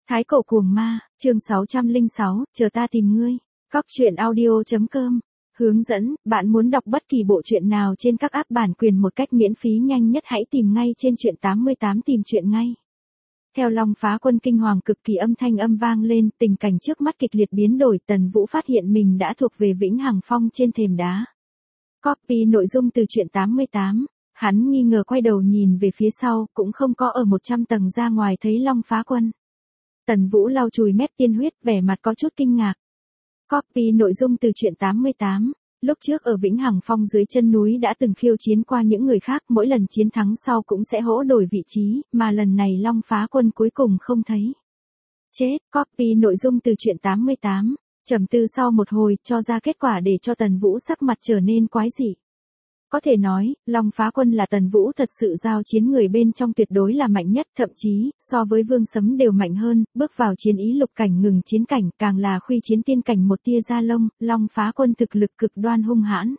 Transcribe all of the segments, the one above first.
Thái cổ cuồng ma, chương 606, chờ ta tìm ngươi. Cóc truyện audio.com. Hướng dẫn, bạn muốn đọc bất kỳ bộ truyện nào trên các app bản quyền một cách miễn phí nhanh nhất hãy tìm ngay trên truyện 88 tìm truyện ngay. Theo Long Phá Quân kinh hoàng cực kỳ âm thanh âm vang lên, tình cảnh trước mắt kịch liệt biến đổi, Tần Vũ phát hiện mình đã thuộc về Vĩnh Hằng Phong trên thềm đá. Copy nội dung từ truyện 88. Hắn nghi ngờ quay đầu nhìn về phía sau, cũng không có ở 100 tầng ra ngoài thấy Long Phá Quân. Tần Vũ lau chùi mép tiên huyết, vẻ mặt có chút kinh ngạc. Copy nội dung từ truyện 88. Lúc trước ở Vĩnh Hằng Phong dưới chân núi đã từng khiêu chiến qua những người khác, mỗi lần chiến thắng sau cũng sẽ hỗ đổi vị trí, mà lần này Long Phá Quân cuối cùng không thấy. Chết, copy nội dung từ truyện 88. Trầm tư sau một hồi, cho ra kết quả để cho Tần Vũ sắc mặt trở nên quái dị. Có thể nói, Long Phá Quân là Tần Vũ thật sự giao chiến người bên trong tuyệt đối là mạnh nhất, thậm chí, so với Vương Sấm đều mạnh hơn, bước vào chiến ý lục cảnh ngừng chiến cảnh, càng là khuy chiến tiên cảnh một tia da lông, Long Phá Quân thực lực cực đoan hung hãn.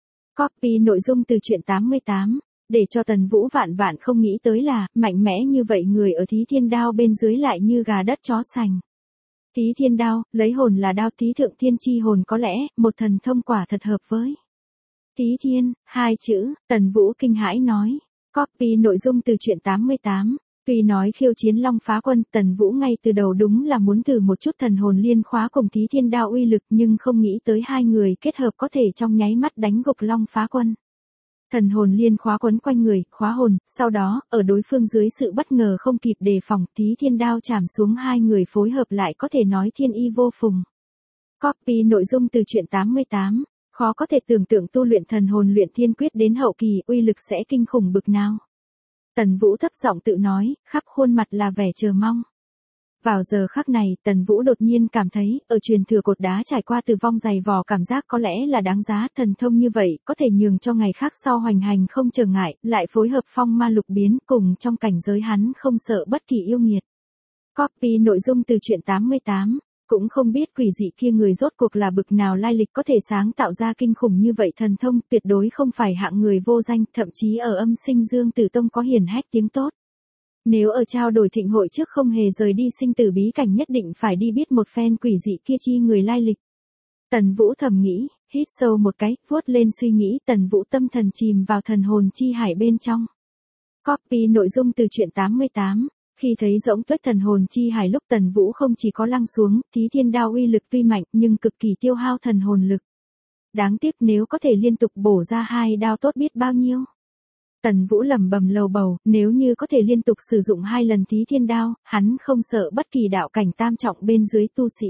Copy nội dung từ truyện 88, để cho Tần Vũ vạn vạn không nghĩ tới là, mạnh mẽ như vậy người ở Thí Thiên Đao bên dưới lại như gà đất chó sành. Thí Thiên Đao, lấy hồn là đao, Thí Thượng Thiên chi hồn có lẽ, một thần thông quả thật hợp với. Thí Thiên, hai chữ, Tần Vũ kinh hãi nói. Copy nội dung từ truyện 88. Tuy nói khiêu chiến Long Phá Quân, Tần Vũ ngay từ đầu đúng là muốn thử một chút thần hồn liên khóa cùng Thí Thiên Đao uy lực, nhưng không nghĩ tới hai người kết hợp có thể trong nháy mắt đánh gục Long Phá Quân. Thần hồn liên khóa quấn quanh người, khóa hồn, sau đó, ở đối phương dưới sự bất ngờ không kịp đề phòng, Thí Thiên Đao chạm xuống, hai người phối hợp lại có thể nói thiên y vô phùng. Copy nội dung từ truyện 88. Khó có thể tưởng tượng tu luyện thần hồn luyện thiên quyết đến hậu kỳ uy lực sẽ kinh khủng bực nào. Tần Vũ thấp giọng tự nói, khắp khuôn mặt là vẻ chờ mong. Vào giờ khắc này, Tần Vũ đột nhiên cảm thấy, ở truyền thừa cột đá trải qua tử vong dày vò cảm giác có lẽ là đáng giá, thần thông như vậy, có thể nhường cho ngày khác sau hoành hành không trở ngại, lại phối hợp phong ma lục biến cùng trong cảnh giới hắn không sợ bất kỳ yêu nghiệt. Copy nội dung từ truyện 88. Cũng không biết quỷ dị kia người rốt cuộc là bực nào lai lịch có thể sáng tạo ra kinh khủng như vậy thần thông, tuyệt đối không phải hạng người vô danh, thậm chí ở Âm Sinh Dương Tử Tông có hiển hách tiếng tốt. Nếu ở trao đổi thịnh hội trước không hề rời đi sinh tử bí cảnh nhất định phải đi biết một phen quỷ dị kia chi người lai lịch. Tần Vũ thầm nghĩ, hít sâu một cái, vuốt lên suy nghĩ, Tần Vũ tâm thần chìm vào thần hồn chi hải bên trong. Copy nội dung từ truyện 88. Khi thấy rỗng tuếch thần hồn chi hải lúc Tần Vũ không chỉ có lăng xuống, Thí Thiên Đao uy lực tuy mạnh nhưng cực kỳ tiêu hao thần hồn lực. Đáng tiếc nếu có thể liên tục bổ ra hai đao tốt biết bao nhiêu. Tần Vũ lẩm bẩm lầu bầu, nếu như có thể liên tục sử dụng 2 lần Thí Thiên Đao, hắn không sợ bất kỳ đạo cảnh tam trọng bên dưới tu sĩ.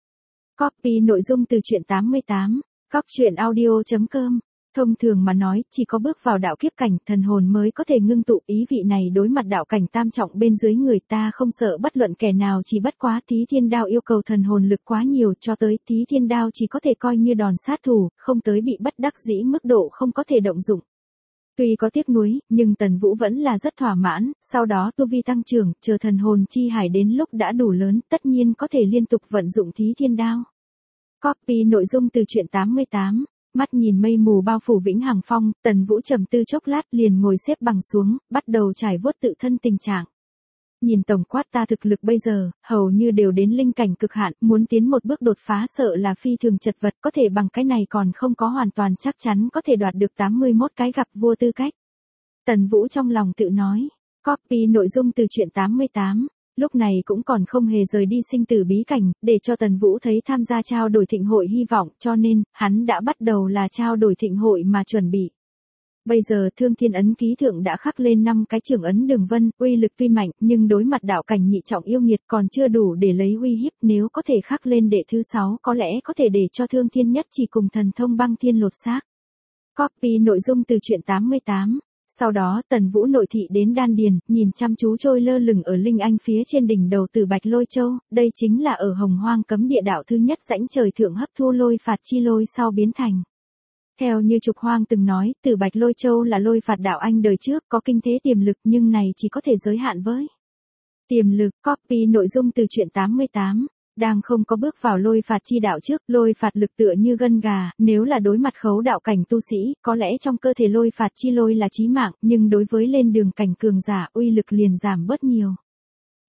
Copy nội dung từ truyện 88, Cóc truyện audio.com. Thông thường mà nói, chỉ có bước vào đạo kiếp cảnh, thần hồn mới có thể ngưng tụ, ý vị này đối mặt đạo cảnh tam trọng bên dưới người ta không sợ bất luận kẻ nào, chỉ bất quá Thí Thiên Đao yêu cầu thần hồn lực quá nhiều, cho tới Thí Thiên Đao chỉ có thể coi như đòn sát thủ, không tới bị bất đắc dĩ mức độ không có thể động dụng. Tuy có tiếc nuối, nhưng Tần Vũ vẫn là rất thỏa mãn, sau đó tu vi tăng trưởng, chờ thần hồn chi hải đến lúc đã đủ lớn, tất nhiên có thể liên tục vận dụng Thí Thiên Đao. Copy nội dung từ truyện 88. Mắt nhìn mây mù bao phủ Vĩnh Hằng Phong, Tần Vũ trầm tư chốc lát liền ngồi xếp bằng xuống, bắt đầu trải vuốt tự thân tình trạng. Nhìn tổng quát ta thực lực bây giờ, hầu như đều đến linh cảnh cực hạn, muốn tiến một bước đột phá sợ là phi thường chật vật, có thể bằng cái này còn không có hoàn toàn chắc chắn có thể đoạt được 81 cái gặp vua tư cách. Tần Vũ trong lòng tự nói. Copy nội dung từ truyện 88. Lúc này cũng còn không hề rời đi sinh tử bí cảnh, để cho Tần Vũ thấy tham gia trao đổi thịnh hội hy vọng, cho nên, hắn đã bắt đầu là trao đổi thịnh hội mà chuẩn bị. Bây giờ Thương Thiên ấn ký thượng đã khắc lên 5 cái trưởng ấn đường vân, uy lực tuy mạnh, nhưng đối mặt đạo cảnh nhị trọng yêu nghiệt còn chưa đủ để lấy uy hiếp, nếu có thể khắc lên đệ thứ 6 có lẽ có thể để cho Thương Thiên nhất chỉ cùng thần thông băng thiên lột xác. Copy nội dung từ truyện 88. Sau đó Tần Vũ nội thị đến đan điền, nhìn chăm chú trôi lơ lửng ở linh anh phía trên đỉnh đầu Tử Bạch Lôi Châu, đây chính là ở Hồng Hoang cấm địa đạo thứ nhất rãnh trời thượng hấp thu lôi phạt chi lôi sau biến thành. Theo như Trục Hoang từng nói, Tử Bạch Lôi Châu là lôi phạt đạo anh đời trước, có kinh thế tiềm lực nhưng này chỉ có thể giới hạn với tiềm lực. Copy nội dung từ truyện 88. Đang không có bước vào lôi phạt chi đạo trước, lôi phạt lực tựa như gân gà, nếu là đối mặt khấu đạo cảnh tu sĩ, có lẽ trong cơ thể lôi phạt chi lôi là chí mạng, nhưng đối với lên đường cảnh cường giả, uy lực liền giảm bớt nhiều.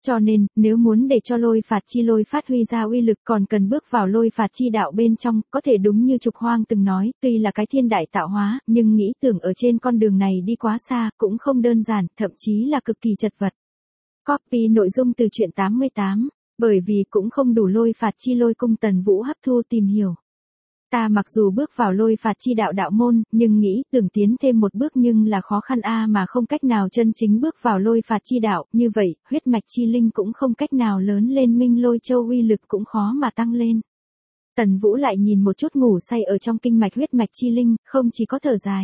Cho nên, nếu muốn để cho lôi phạt chi lôi phát huy ra uy lực còn cần bước vào lôi phạt chi đạo bên trong, có thể đúng như Trục Hoang từng nói, tuy là cái thiên đại tạo hóa, nhưng nghĩ tưởng ở trên con đường này đi quá xa, cũng không đơn giản, thậm chí là cực kỳ chật vật. Copy nội dung từ truyện 88, bởi vì cũng không đủ lôi phạt chi lôi cung Tần Vũ hấp thu tìm hiểu. Ta mặc dù bước vào lôi phạt chi đạo đạo môn, nhưng nghĩ tưởng tiến thêm một bước nhưng là khó khăn mà không cách nào chân chính bước vào lôi phạt chi đạo, như vậy, huyết mạch chi linh cũng không cách nào lớn lên, minh lôi châu uy lực cũng khó mà tăng lên. Tần Vũ lại nhìn một chút ngủ say ở trong kinh mạch huyết mạch chi linh, không chỉ có thở dài.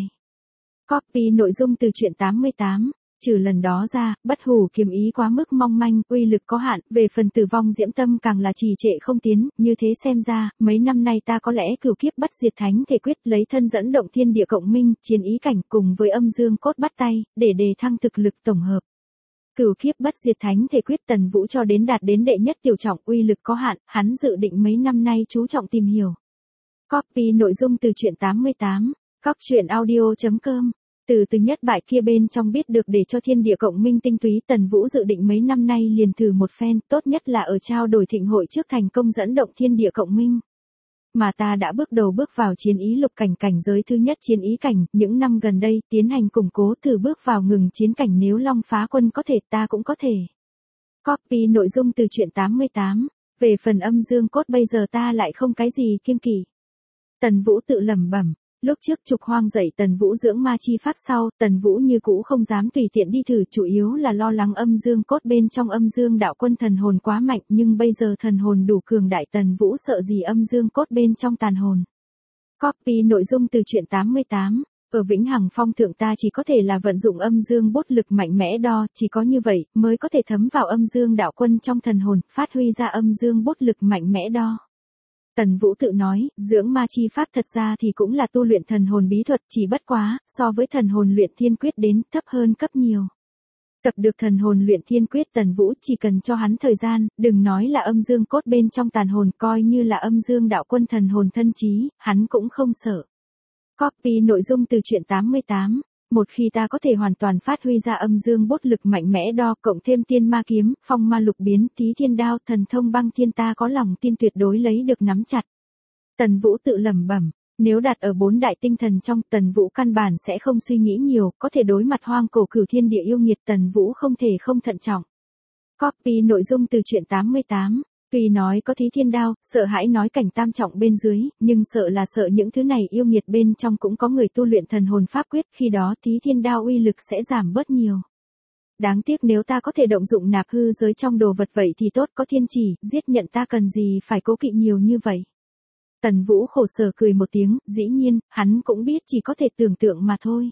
Copy nội dung từ truyện 88. Trừ lần đó ra, bất hủ kiếm ý quá mức mong manh, uy lực có hạn, về phần tử vong diễm tâm càng là trì trệ không tiến, như thế xem ra, mấy năm nay ta có lẽ cửu kiếp bất diệt thánh thể quyết lấy thân dẫn động thiên địa cộng minh, chiến ý cảnh cùng với âm dương cốt bắt tay, để đề thăng thực lực tổng hợp. Cửu kiếp bất diệt thánh thể quyết Tần Vũ cho đến đạt đến đệ nhất tiểu trọng, uy lực có hạn, hắn dự định mấy năm nay chú trọng tìm hiểu. Copy nội dung từ truyện 88, coctruyện.audio.com. Từ nhất bại kia bên trong biết được để cho thiên địa cộng minh tinh túy, Tần Vũ dự định mấy năm nay liền thử một phen, tốt nhất là ở trao đổi thịnh hội trước thành công dẫn động thiên địa cộng minh. Mà ta đã bước đầu bước vào chiến ý lục cảnh, cảnh giới thứ nhất chiến ý cảnh, những năm gần đây tiến hành củng cố, thử bước vào ngừng chiến cảnh, nếu Long Phá Quân có thể ta cũng có thể. Copy nội dung từ truyện 88, về phần âm dương cốt bây giờ ta lại không cái gì kiêng kỵ. Tần Vũ tự lẩm bẩm. Lúc trước Trục Hoang dạy Tần Vũ dưỡng ma chi pháp sau, Tần Vũ như cũ không dám tùy tiện đi thử, chủ yếu là lo lắng âm dương cốt bên trong âm dương đạo quân thần hồn quá mạnh, nhưng bây giờ thần hồn đủ cường đại, Tần Vũ sợ gì âm dương cốt bên trong tàn hồn. Copy nội dung từ truyện 88, ở Vĩnh Hằng Phong thượng ta chỉ có thể là vận dụng âm dương bút lực mạnh mẽ đo, chỉ có như vậy mới có thể thấm vào âm dương đạo quân trong thần hồn, phát huy ra âm dương bút lực mạnh mẽ đo. Tần Vũ tự nói, dưỡng ma chi pháp thật ra thì cũng là tu luyện thần hồn bí thuật, chỉ bất quá, so với thần hồn luyện thiên quyết đến, thấp hơn cấp nhiều. Tập được thần hồn luyện thiên quyết, Tần Vũ chỉ cần cho hắn thời gian, đừng nói là âm dương cốt bên trong tàn hồn, coi như là âm dương đạo quân thần hồn thân trí, hắn cũng không sợ. Copy nội dung từ truyện 88. Một khi ta có thể hoàn toàn phát huy ra âm dương bút lực mạnh mẽ đo, cộng thêm tiên ma kiếm, phong ma lục biến, tí thiên đao, thần thông băng thiên, ta có lòng tin tuyệt đối lấy được nắm chặt. Tần Vũ tự lẩm bẩm, nếu đặt ở 4 đại tinh thần trong, Tần Vũ căn bản sẽ không suy nghĩ nhiều, có thể đối mặt hoang cổ cửu thiên địa yêu nghiệt, Tần Vũ không thể không thận trọng. Copy nội dung từ truyện 88. Tuy nói có thí thiên đao, sợ hãi nói cảnh tam trọng bên dưới, nhưng sợ là sợ những thứ này yêu nghiệt bên trong cũng có người tu luyện thần hồn pháp quyết, khi đó thí thiên đao uy lực sẽ giảm bớt nhiều. Đáng tiếc nếu ta có thể động dụng nạp hư giới trong đồ vật vậy thì tốt, có thiên chỉ, giết nhận ta cần gì phải cố kỵ nhiều như vậy. Tần Vũ khổ sở cười một tiếng, dĩ nhiên, hắn cũng biết chỉ có thể tưởng tượng mà thôi.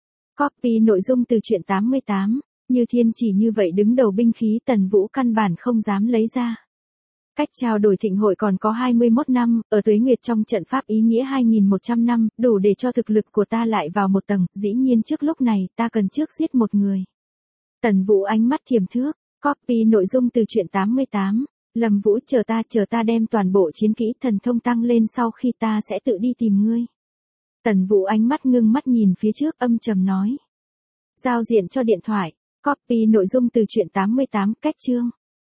Copy nội dung từ truyện 88, như thiên chỉ như vậy đứng đầu binh khí, Tần Vũ căn bản không dám lấy ra. Cách trao đổi thịnh hội còn có 21 năm, ở tuế nguyệt trong trận pháp ý nghĩa 2100 năm, đủ để cho thực lực của ta lại vào một tầng, dĩ nhiên trước lúc này, ta cần trước giết một người. Tần Vũ ánh mắt thiềm thước, copy nội dung từ truyện 88, Lâm Vũ chờ ta đem toàn bộ chiến kỹ thần thông tăng lên sau khi ta sẽ tự đi tìm ngươi. Tần Vũ ánh mắt ngưng mắt nhìn phía trước, âm trầm nói. Giao diện cho điện thoại, copy nội dung từ truyện 88, cách chương.